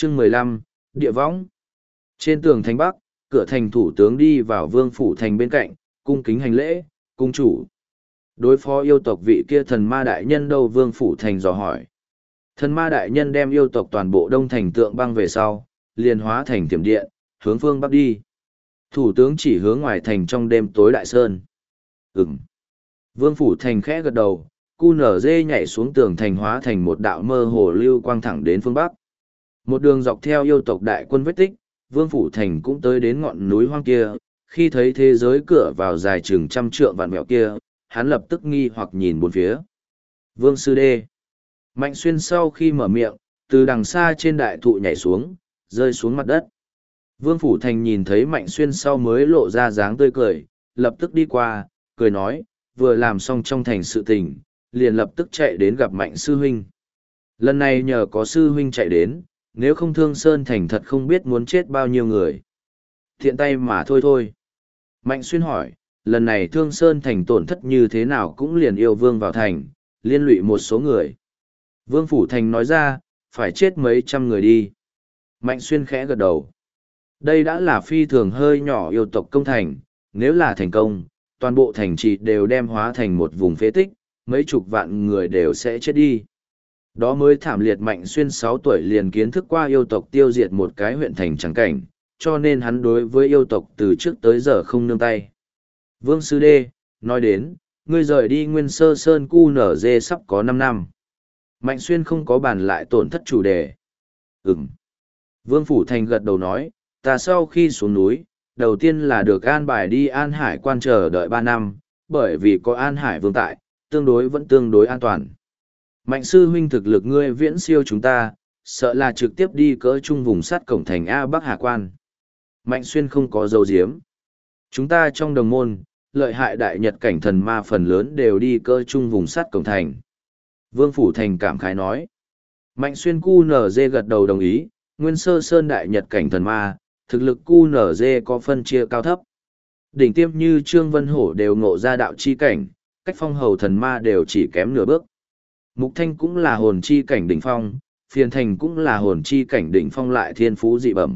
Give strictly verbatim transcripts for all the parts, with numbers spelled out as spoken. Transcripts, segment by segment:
Chương mười lăm, Địa võng. Trên tường thành Bắc, cửa thành thủ tướng đi vào vương phủ thành bên cạnh, cung kính hành lễ, cung chủ. Đối phó yêu tộc vị kia thần ma đại nhân đâu, vương phủ thành dò hỏi. Thần ma đại nhân đem yêu tộc toàn bộ đông thành tượng băng về sau, liền hóa thành thiểm điện, hướng phương bắc đi. Thủ tướng chỉ hướng ngoài thành trong đêm tối đại sơn. Ừm. Vương phủ thành khẽ gật đầu, cu nở dê nhảy xuống tường thành hóa thành một đạo mơ hồ lưu quang thẳng đến phương bắc. Một đường dọc theo yêu tộc đại quân vết tích, vương phủ thành cũng tới đến ngọn núi hoang kia. Khi thấy thế giới cửa vào dài chừng trăm trượng vạn mẹo kia, hắn lập tức nghi hoặc nhìn bốn phía. Vương sư đê. Mạnh xuyên sau khi mở miệng, từ đằng xa trên đại thụ nhảy xuống, rơi xuống mặt đất. Vương phủ thành nhìn thấy mạnh xuyên sau mới lộ ra dáng tươi cười, lập tức đi qua, cười nói, vừa làm xong trong thành sự tình, liền lập tức chạy đến gặp mạnh sư huynh. Lần này nhờ có sư huynh chạy đến, nếu không Thương Sơn thành thật không biết muốn chết bao nhiêu người. Thiện tay mà thôi thôi. Mạnh xuyên hỏi, lần này Thương Sơn thành tổn thất như thế nào cũng liền yêu vương vào thành, liên lụy một số người. Vương phủ thành nói ra, phải chết mấy trăm người đi. Mạnh xuyên khẽ gật đầu. Đây đã là phi thường hơi nhỏ yêu tộc công thành, nếu là thành công, toàn bộ thành trì đều đem hóa thành một vùng phế tích, mấy chục vạn người đều sẽ chết đi. Đó mới thảm liệt. Mạnh xuyên sáu tuổi liền kiến thức qua yêu tộc tiêu diệt một cái huyện thành trắng cảnh, cho nên hắn đối với yêu tộc từ trước tới giờ không nương tay. Vương Sư Đê, nói đến, ngươi rời đi Nguyên Sơ Sơn cu nở dê sắp có năm năm. Mạnh xuyên không có bàn lại tổn thất chủ đề. Ừm. Vương Phủ Thành gật đầu nói, ta sau khi xuống núi, đầu tiên là được an bài đi An Hải quan chờ đợi ba năm, bởi vì có An Hải vương tại, tương đối vẫn tương đối an toàn. Mạnh sư huynh thực lực ngươi viễn siêu chúng ta, sợ là trực tiếp đi cỡ chung vùng sắt cổng thành A Bắc Hà Quan. Mạnh xuyên không có dấu diếm. Chúng ta trong đồng môn, lợi hại đại nhật cảnh thần ma phần lớn đều đi cỡ chung vùng sắt cổng thành. Vương Phủ Thành cảm khái nói. Mạnh xuyên cu nở dê gật đầu đồng ý, Nguyên Sơ Sơn đại nhật cảnh thần ma, thực lực cu nở dê có phân chia cao thấp. Đỉnh tiêm như Trương Vân Hổ đều ngộ ra đạo chi cảnh, cách phong hầu thần ma đều chỉ kém nửa bước. Mục Thanh cũng là hồn chi cảnh đỉnh phong, Phiền Thành cũng là hồn chi cảnh đỉnh phong lại thiên phú dị bẩm.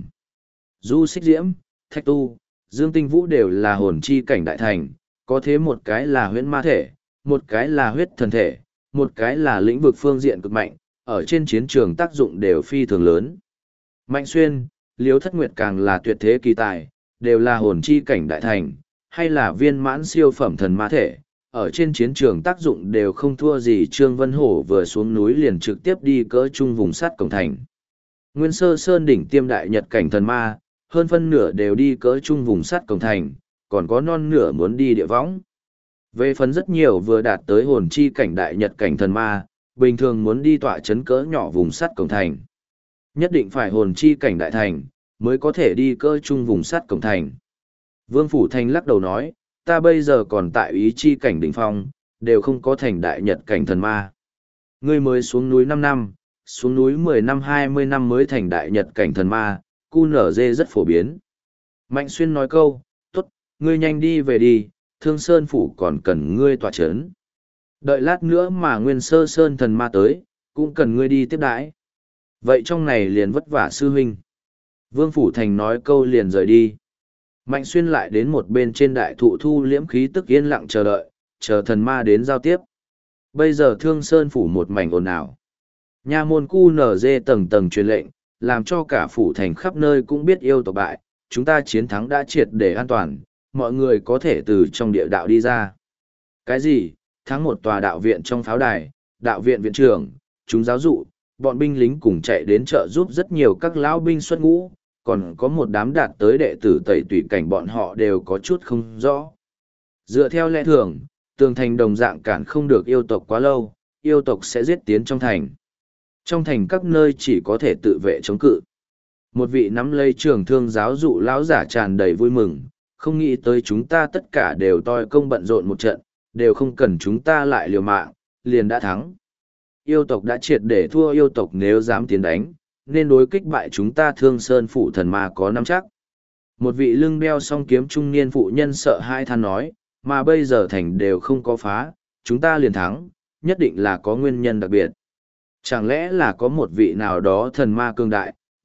Du Xích Diễm, Thạch Tu, Dương Tinh Vũ đều là hồn chi cảnh đại thành, có thế một cái là huyễn ma thể, một cái là huyết thần thể, một cái là lĩnh vực phương diện cực mạnh, ở trên chiến trường tác dụng đều phi thường lớn. Mạnh Xuyên, Liễu Thất Nguyệt càng là tuyệt thế kỳ tài, đều là hồn chi cảnh đại thành, hay là viên mãn siêu phẩm thần ma thể, ở trên chiến trường tác dụng đều không thua gì. Trương Vân Hổ vừa xuống núi liền trực tiếp đi cỡ chung vùng sắt cổng thành. Nguyên Sơ Sơn đỉnh tiêm đại nhật cảnh thần ma, hơn phân nửa đều đi cỡ chung vùng sắt cổng thành, còn có non nửa muốn đi địa võng. Về phần rất nhiều vừa đạt tới hồn chi cảnh đại nhật cảnh thần ma, bình thường muốn đi tọa chấn cỡ nhỏ vùng sắt cổng thành. Nhất định phải hồn chi cảnh đại thành, mới có thể đi cỡ chung vùng sắt cổng thành. Vương Phủ Thành lắc đầu nói, ta bây giờ còn tại ý chi cảnh đỉnh phong, đều không có thành đại nhật cảnh thần ma. Ngươi mới xuống núi năm năm, xuống núi mười năm hai mươi năm mới thành đại nhật cảnh thần ma, cu nở dê rất phổ biến. Mạnh Xuyên nói câu, tốt, ngươi nhanh đi về đi, Thương Sơn Phủ còn cần ngươi tọa chấn. Đợi lát nữa mà Nguyên Sơ Sơn thần ma tới, cũng cần ngươi đi tiếp đãi. Vậy trong này liền vất vả sư huynh. Vương Phủ Thành nói câu liền rời đi. Mạnh Xuyên lại đến một bên trên đại thụ thu liễm khí tức yên lặng chờ đợi, chờ thần ma đến giao tiếp. Bây giờ Thương Sơn Phủ một mảnh ồn ào. Nha môn cu nở dê tầng tầng truyền lệnh, làm cho cả phủ thành khắp nơi cũng biết yêu tộc bại, chúng ta chiến thắng đã triệt để an toàn, mọi người có thể từ trong địa đạo đi ra. Cái gì? Thắng một tòa đạo viện trong pháo đài, đạo viện viện trưởng, chúng giáo dụ, bọn binh lính cùng chạy đến trợ giúp rất nhiều các lão binh xuất ngũ, còn có một đám đạt tới đệ tử tẩy tùy cảnh bọn họ đều có chút không rõ. Dựa theo lẽ thường, tường thành đồng dạng cản không được yêu tộc quá lâu, yêu tộc sẽ giết tiến trong thành. Trong thành các nơi chỉ có thể tự vệ chống cự. Một vị nắm lấy trường thương giáo dụ lão giả tràn đầy vui mừng, không nghĩ tới chúng ta tất cả đều toi công bận rộn một trận, đều không cần chúng ta lại liều mạng, liền đã thắng. Yêu tộc đã triệt để thua, yêu tộc nếu dám tiến đánh, nên đối kích bại chúng ta Thương Sơn Phủ thần ma có nắm chắc. Một vị lưng đeo song kiếm trung niên phụ nhân sợ hai than nói, mà bây giờ thành đều không có phá, chúng ta liền thắng, nhất định là có nguyên nhân đặc biệt. Chẳng lẽ là có một vị nào đó thần ma cương đại,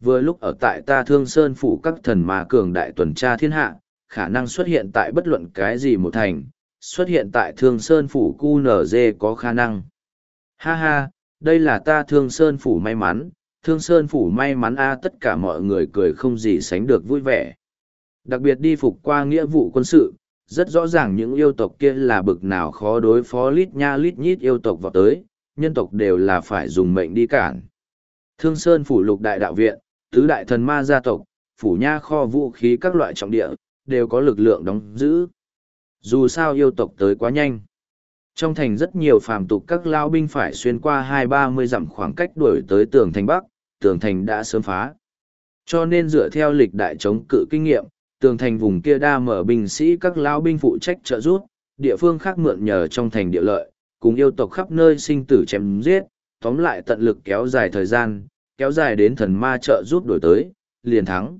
vừa lúc ở tại ta Thương Sơn phủ các thần ma cường đại tuần tra thiên hạ, khả năng xuất hiện tại bất luận cái gì một thành, xuất hiện tại Thương Sơn phủ cu nở dê có khả năng. Ha ha, đây là ta Thương Sơn phủ may mắn, Thương Sơn phủ may mắn a tất cả mọi người cười không gì sánh được vui vẻ. Đặc biệt đi phục qua nghĩa vụ quân sự, rất rõ ràng những yêu tộc kia là bực nào khó đối phó lít nha lít nhít yêu tộc vào tới, nhân tộc đều là phải dùng mệnh đi cản. Thương Sơn phủ lục đại đạo viện, tứ đại thần ma gia tộc, phủ nha kho vũ khí các loại trọng địa, đều có lực lượng đóng giữ. Dù sao yêu tộc tới quá nhanh. Trong thành rất nhiều phàm tục các lao binh phải xuyên qua hai ba mươi dặm khoảng cách đuổi tới tường thành Bắc, tường thành đã sớm phá. Cho nên dựa theo lịch đại chống cự kinh nghiệm, tường thành vùng kia đa mở binh sĩ các lao binh phụ trách trợ giúp, địa phương khác mượn nhờ trong thành địa lợi, cùng yêu tộc khắp nơi sinh tử chém giết, tóm lại tận lực kéo dài thời gian, kéo dài đến thần ma trợ giúp đổi tới, liền thắng.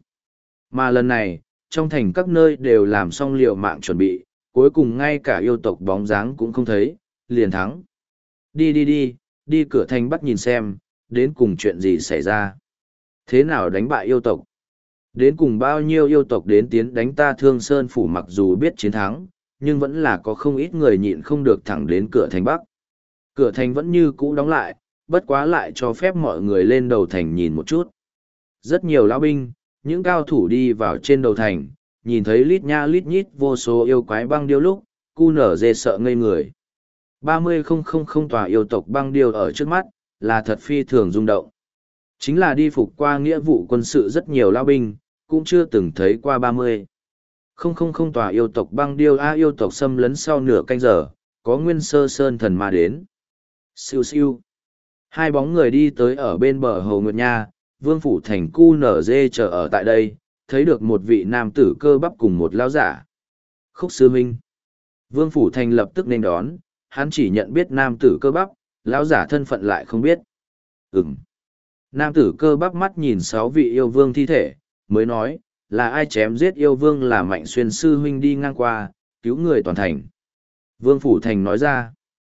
Mà lần này, trong thành các nơi đều làm xong liều mạng chuẩn bị, cuối cùng ngay cả yêu tộc bóng dáng cũng không thấy, liền thắng. Đi đi đi, đi cửa thành Bắc nhìn xem, đến cùng chuyện gì xảy ra. Thế nào đánh bại yêu tộc? Đến cùng bao nhiêu yêu tộc đến tiến đánh ta Thương Sơn phủ mặc dù biết chiến thắng, nhưng vẫn là có không ít người nhịn không được thẳng đến cửa thành Bắc. Cửa thành vẫn như cũ đóng lại, bất quá lại cho phép mọi người lên đầu thành nhìn một chút. Rất nhiều lão binh, những cao thủ đi vào trên đầu thành, nhìn thấy lít nha lít nhít vô số yêu quái băng điêu lúc, cu nở dê sợ ngây người. ba mươi không không không tòa yêu tộc băng điêu ở trước mắt, là thật phi thường rung động. Chính là đi phục qua nghĩa vụ quân sự rất nhiều lão binh, cũng chưa từng thấy qua ba mươi. Không không không tòa yêu tộc băng điêu a yêu tộc xâm lấn sau nửa canh giờ, có Nguyên Sơ Sơn thần ma đến. Siêu siêu. Hai bóng người đi tới ở bên bờ Hồ Nguyệt Nha, Vương Phủ Thành cu nở dê chờ ở tại đây, thấy được một vị nam tử cơ bắp cùng một lão giả. Khúc sư huynh. Vương Phủ Thành lập tức nên đón, hắn chỉ nhận biết nam tử cơ bắp, lão giả thân phận lại không biết. Ừm. Nam tử cơ bắp mắt nhìn sáu vị yêu vương thi thể, mới nói, là ai chém giết yêu vương là Mạnh Xuyên sư huynh đi ngang qua, cứu người toàn thành. Vương Phủ Thành nói ra.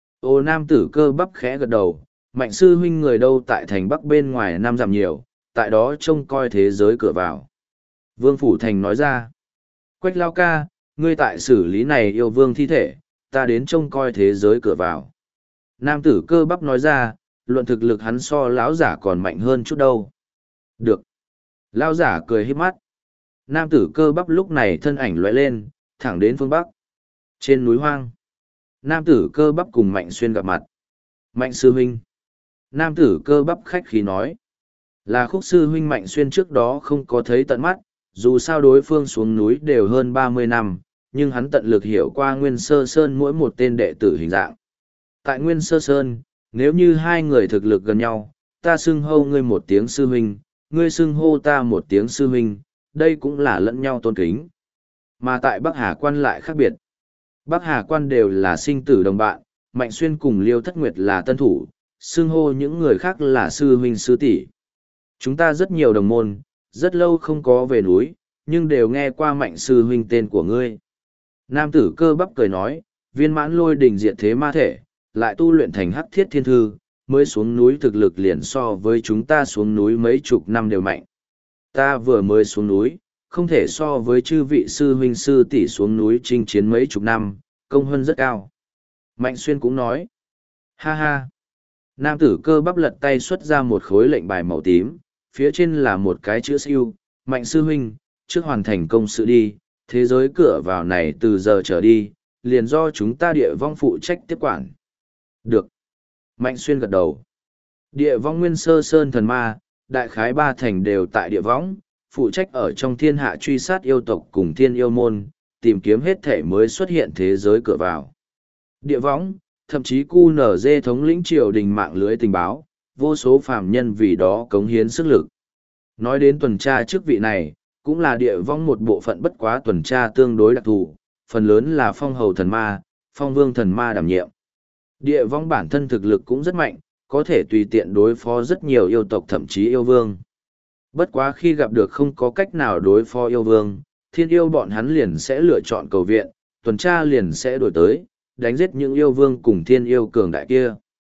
Ô nam tử cơ bắp khẽ gật đầu, Mạnh sư huynh người đâu tại thành Bắc bên ngoài năm dặm nhiều, tại đó trông coi thế giới cửa vào. Vương Phủ Thành nói ra. Quách lao ca, ngươi tại xử lý này yêu vương thi thể, ta đến trông coi thế giới cửa vào. Nam tử cơ bắp nói ra, luận thực lực hắn so lão giả còn mạnh hơn chút đâu. Được. Lão giả cười híp mắt. Nam tử cơ bắp lúc này thân ảnh lóe lên, thẳng đến phương Bắc. Trên núi hoang. Nam tử cơ bắp cùng Mạnh Xuyên gặp mặt. Mạnh sư huynh. Nam tử cơ bắp khách khí nói. Là Khúc sư huynh Mạnh Xuyên trước đó không có thấy tận mắt, dù sao đối phương xuống núi đều hơn ba mươi năm, nhưng hắn tận lực hiểu qua Nguyên Sơ Sơn mỗi một tên đệ tử hình dạng. Tại Nguyên Sơ Sơn, nếu như hai người thực lực gần nhau, ta xưng hô ngươi một tiếng sư huynh, ngươi xưng hô ta một tiếng sư huynh, đây cũng là lẫn nhau tôn kính. Mà tại Bắc Hà Quan lại khác biệt. Bắc Hà Quan đều là sinh tử đồng bạn, Mạnh Xuyên cùng Liêu Thất Nguyệt là tân thủ, xưng hô những người khác là sư huynh sư tỷ. Chúng ta rất nhiều đồng môn, rất lâu không có về núi, nhưng đều nghe qua Mạnh sư huynh tên của ngươi. Nam tử cơ bắp cười nói, viên mãn lôi đỉnh diệt thế ma thể, lại tu luyện thành hắc thiết thiên thư, mới xuống núi thực lực liền so với chúng ta xuống núi mấy chục năm đều mạnh. Ta vừa mới xuống núi, không thể so với chư vị sư huynh sư tỷ xuống núi chinh chiến mấy chục năm, công hơn rất cao. Mạnh Xuyên cũng nói, ha ha. Nam tử cơ bắp lật tay xuất ra một khối lệnh bài màu tím, phía trên là một cái chữ siêu, Mạnh sư huynh, trước hoàn thành công sự đi, thế giới cửa vào này từ giờ trở đi, liền do chúng ta địa vong phụ trách tiếp quản. Được. Mạnh Xuyên gật đầu. Địa vong Nguyên Sơ Sơn thần ma, đại khái ba thành đều tại địa võng, phụ trách ở trong thiên hạ truy sát yêu tộc cùng thiên yêu môn, tìm kiếm hết thể mới xuất hiện thế giới cửa vào. Địa võng, thậm chí cu nở dê thống lĩnh triều đình mạng lưới tình báo, vô số phàm nhân vì đó cống hiến sức lực. Nói đến tuần tra chức vị này, cũng là địa võng một bộ phận bất quá tuần tra tương đối đặc thù, phần lớn là phong hầu thần ma, phong vương thần ma đảm nhiệm. Địa võng bản thân thực lực cũng rất mạnh, có thể tùy tiện đối phó rất nhiều yêu tộc thậm chí yêu vương. Bất quá khi gặp được không có cách nào đối phó yêu vương, thiên yêu bọn hắn liền sẽ lựa chọn cầu viện, tuần tra liền sẽ đổi tới, đánh giết những yêu vương cùng thiên yêu cường đại kia.